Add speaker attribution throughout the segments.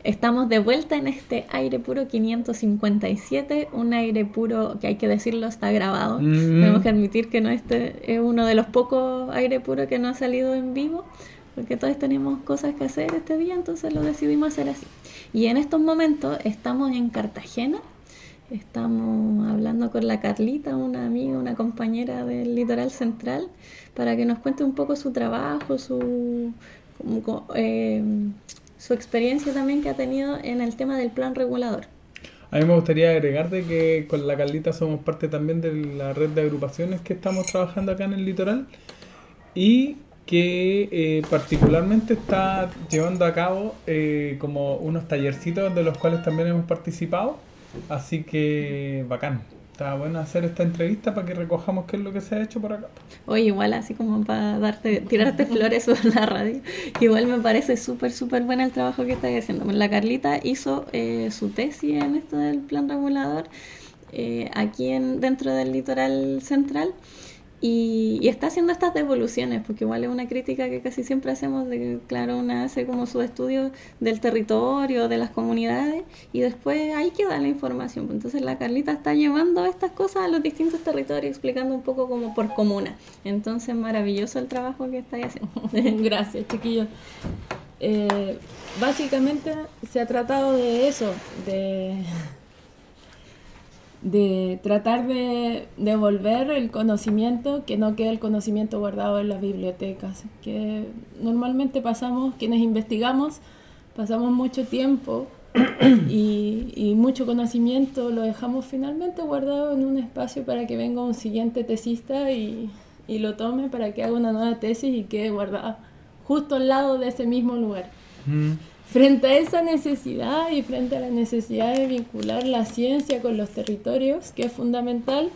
Speaker 1: Estamos de vuelta en este Aire Puro 557, un aire puro que hay que decirlo está grabado. Tenemos que admitir que no este es uno de los pocos aire puro que no ha salido en vivo, porque todos tenemos cosas que hacer este día, entonces lo decidimos hacer así. Y en estos momentos estamos en Cartagena, estamos hablando con la Carlita, una amiga, una compañera del Litoral Central, para que nos cuente un poco su trabajo, su experiencia también que ha tenido en el tema del plan regulador.
Speaker 2: A mí me gustaría agregar de que con la Carlita somos parte también de la red de agrupaciones que estamos trabajando acá en el litoral y que particularmente está llevando a cabo como unos tallercitos de los cuales también hemos participado, así que bacán. Está bueno hacer esta entrevista para que recojamos qué es lo que se ha hecho por acá.
Speaker 1: Oye, igual así como para tirarte flores sobre la radio, igual me parece súper buena el trabajo que estás haciendo. La Carlita hizo su tesis en esto del plan regulador aquí dentro del Litoral Central y está haciendo estas devoluciones, porque igual es una crítica que casi siempre hacemos de que, claro, una hace como su estudio del territorio, de las comunidades, y después ahí queda la información. Entonces la Carlita está llevando estas cosas a los distintos territorios, explicando un poco como por comuna. Entonces maravilloso el trabajo que estáis haciendo.
Speaker 3: Gracias, chiquillos. Básicamente se ha tratado de eso, de tratar de devolver el conocimiento, que no quede el conocimiento guardado en las bibliotecas, que normalmente quienes investigamos, pasamos mucho tiempo y mucho conocimiento lo dejamos finalmente guardado en un espacio para que venga un siguiente tesista y lo tome para que haga una nueva tesis y quede guardada justo al lado de ese mismo lugar. Frente a esa necesidad y frente a la necesidad de vincular la ciencia con los territorios, que es fundamental,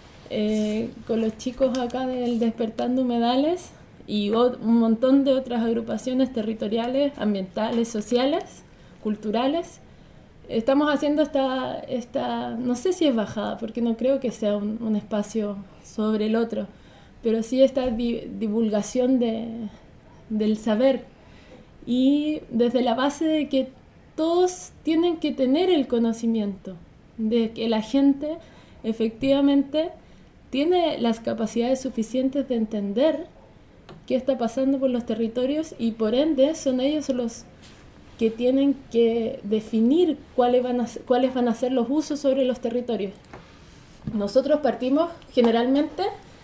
Speaker 3: con los chicos acá del Despertando Humedales y un montón de otras agrupaciones territoriales, ambientales, sociales, culturales, estamos haciendo esta no sé si es bajada, porque no creo que sea un espacio sobre el otro, pero sí esta divulgación del saber. Y desde la base de que todos tienen que tener el conocimiento, de que la gente efectivamente tiene las capacidades suficientes de entender qué está pasando por los territorios y por ende son ellos los que tienen que definir cuáles van a ser los usos sobre los territorios. Nosotros partimos generalmente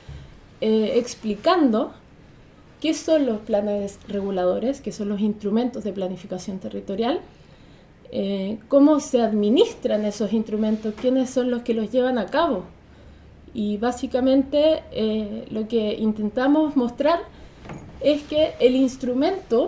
Speaker 3: explicando qué son los planes reguladores, qué son los instrumentos de planificación territorial, cómo se administran esos instrumentos, quiénes son los que los llevan a cabo. Y básicamente lo que intentamos mostrar es que el instrumento,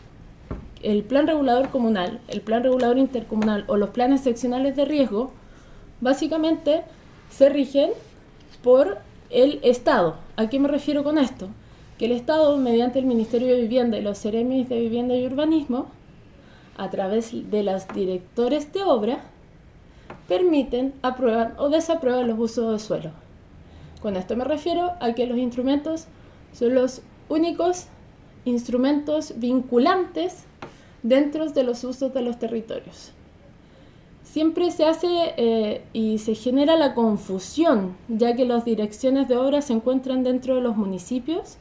Speaker 3: el plan regulador comunal, el plan regulador intercomunal o los planes seccionales de riesgo, básicamente se rigen por el Estado. ¿A qué me refiero con esto? Que el Estado, mediante el Ministerio de Vivienda y los Ceremis de Vivienda y Urbanismo, a través de los directores de obra, permiten, aprueban o desaprueban los usos de suelo. Con esto me refiero a que los instrumentos son los únicos instrumentos vinculantes dentro de los usos de los territorios. Siempre se hace y se genera la confusión, ya que las direcciones de obra se encuentran dentro de los municipios.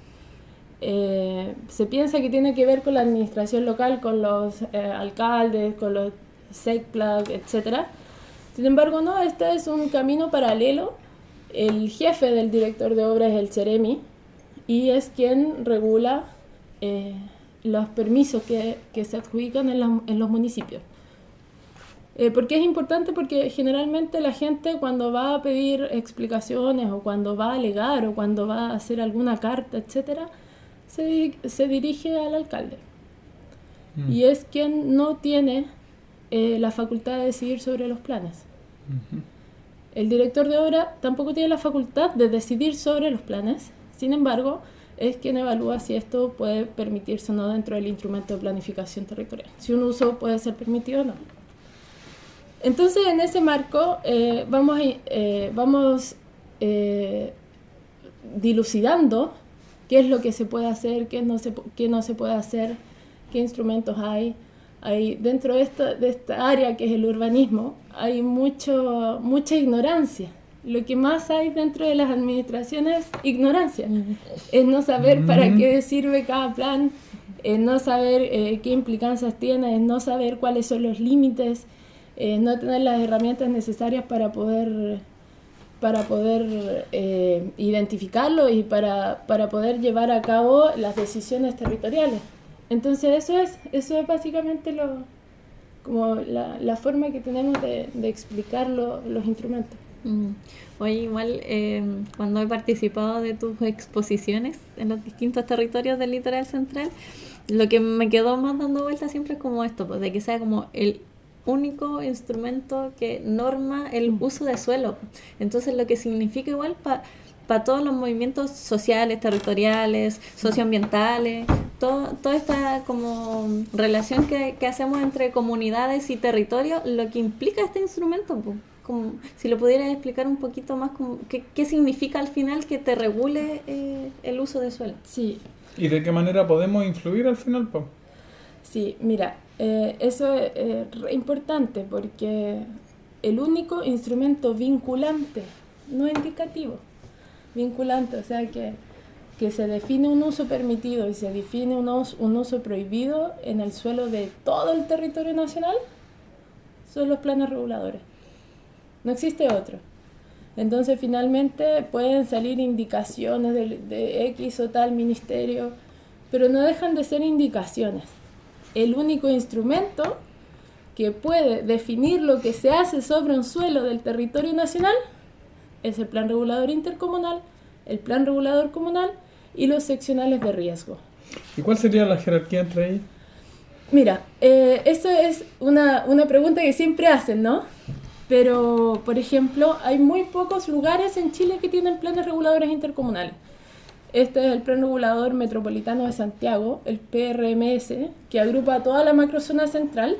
Speaker 3: Se piensa que tiene que ver con la administración local, con los alcaldes, con los SECPLAC, etc. Sin embargo, no, este es un camino paralelo. El jefe del director de obra es el CEREMI y es quien regula los permisos que se adjudican en los municipios. ¿Por qué es importante? Porque generalmente la gente cuando va a pedir explicaciones o cuando va a alegar o cuando va a hacer alguna carta, etcétera, se dirige al alcalde. Y es quien no tiene la facultad de decidir sobre los planes. El director de obra tampoco tiene la facultad de decidir sobre los planes, sin embargo, es quien evalúa si esto puede permitirse o no dentro del instrumento de planificación territorial, si un uso puede ser permitido o no. Entonces, en ese marco, vamos dilucidando qué es lo que se puede hacer, qué no se puede hacer, qué instrumentos hay, Dentro de esta área que es el urbanismo, hay mucha ignorancia. Lo que más hay dentro de las administraciones es ignorancia. Es no saber para qué sirve cada plan, es no saber qué implicancias tiene, es no saber cuáles son los límites, no tener las herramientas necesarias para poder identificarlo y para poder llevar a cabo las decisiones territoriales. Entonces eso es básicamente como la forma que tenemos de explicar los instrumentos.
Speaker 1: Oye, igual cuando he participado de tus exposiciones en los distintos territorios del litoral central, lo que me quedó más dando vuelta siempre es como esto, pues, de que sea como el único instrumento que norma el uso de suelo. Entonces lo que significa igual para todos los movimientos sociales, territoriales, socioambientales, toda esta como relación que hacemos entre comunidades y territorios, lo que implica este instrumento, pues. Como, si lo pudieras explicar un poquito más, como, ¿qué significa al final que te regule el uso de suelo?
Speaker 3: Sí.
Speaker 2: ¿Y de qué manera podemos influir al final, po?
Speaker 3: Sí, mira, eso es re importante porque el único instrumento vinculante, no indicativo, vinculante, o sea que se define un uso permitido y se define un uso prohibido en el suelo de todo el territorio nacional, son los planes reguladores. No existe otro. Entonces finalmente pueden salir indicaciones de X o tal ministerio, pero no dejan de ser indicaciones. El único instrumento que puede definir lo que se hace sobre un suelo del territorio nacional es el plan regulador intercomunal, el plan regulador comunal y los seccionales de riesgo.
Speaker 2: ¿Y cuál sería la jerarquía entre ellos?
Speaker 3: Mira, eso es una pregunta que siempre hacen, ¿no? Pero, por ejemplo, hay muy pocos lugares en Chile que tienen planes reguladores intercomunales. Este es el Plan Regulador Metropolitano de Santiago, el PRMS, que agrupa a toda la macrozona central.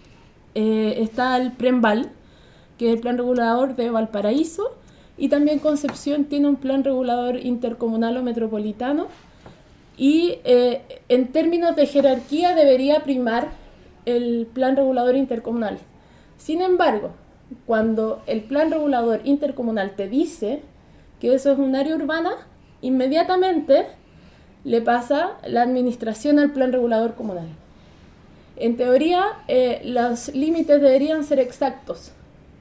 Speaker 3: Está el PREMVAL, que es el Plan Regulador de Valparaíso, y también Concepción tiene un Plan Regulador Intercomunal o Metropolitano. Y en términos de jerarquía debería primar el Plan Regulador Intercomunal. Sin embargo, cuando el plan regulador intercomunal te dice que eso es un área urbana, inmediatamente le pasa la administración al plan regulador comunal. En teoría, los límites deberían ser exactos,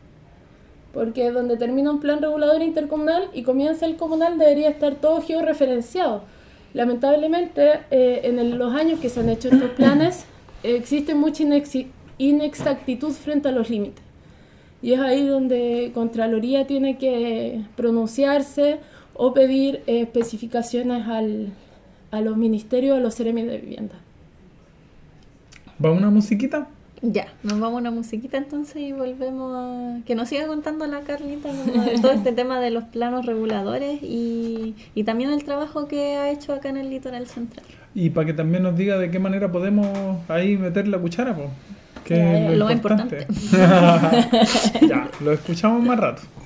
Speaker 3: porque donde termina un plan regulador intercomunal y comienza el comunal debería estar todo georreferenciado. Lamentablemente, en los años que se han hecho estos planes, existe mucha inexactitud frente a los límites. Y es ahí donde Contraloría tiene que pronunciarse o pedir especificaciones a los ministerios, a los seremi de vivienda.
Speaker 2: ¿Va una musiquita?
Speaker 1: Ya, nos vamos a una musiquita entonces y volvemos a... Que nos siga contando la Carlita como de todo este tema de los planos reguladores y también el trabajo que ha hecho acá en el litoral central.
Speaker 2: Y para que también nos diga de qué manera podemos ahí meter la cuchara, po. Que
Speaker 1: lo
Speaker 2: importante.
Speaker 1: importante.
Speaker 2: Ya, lo escuchamos más rato.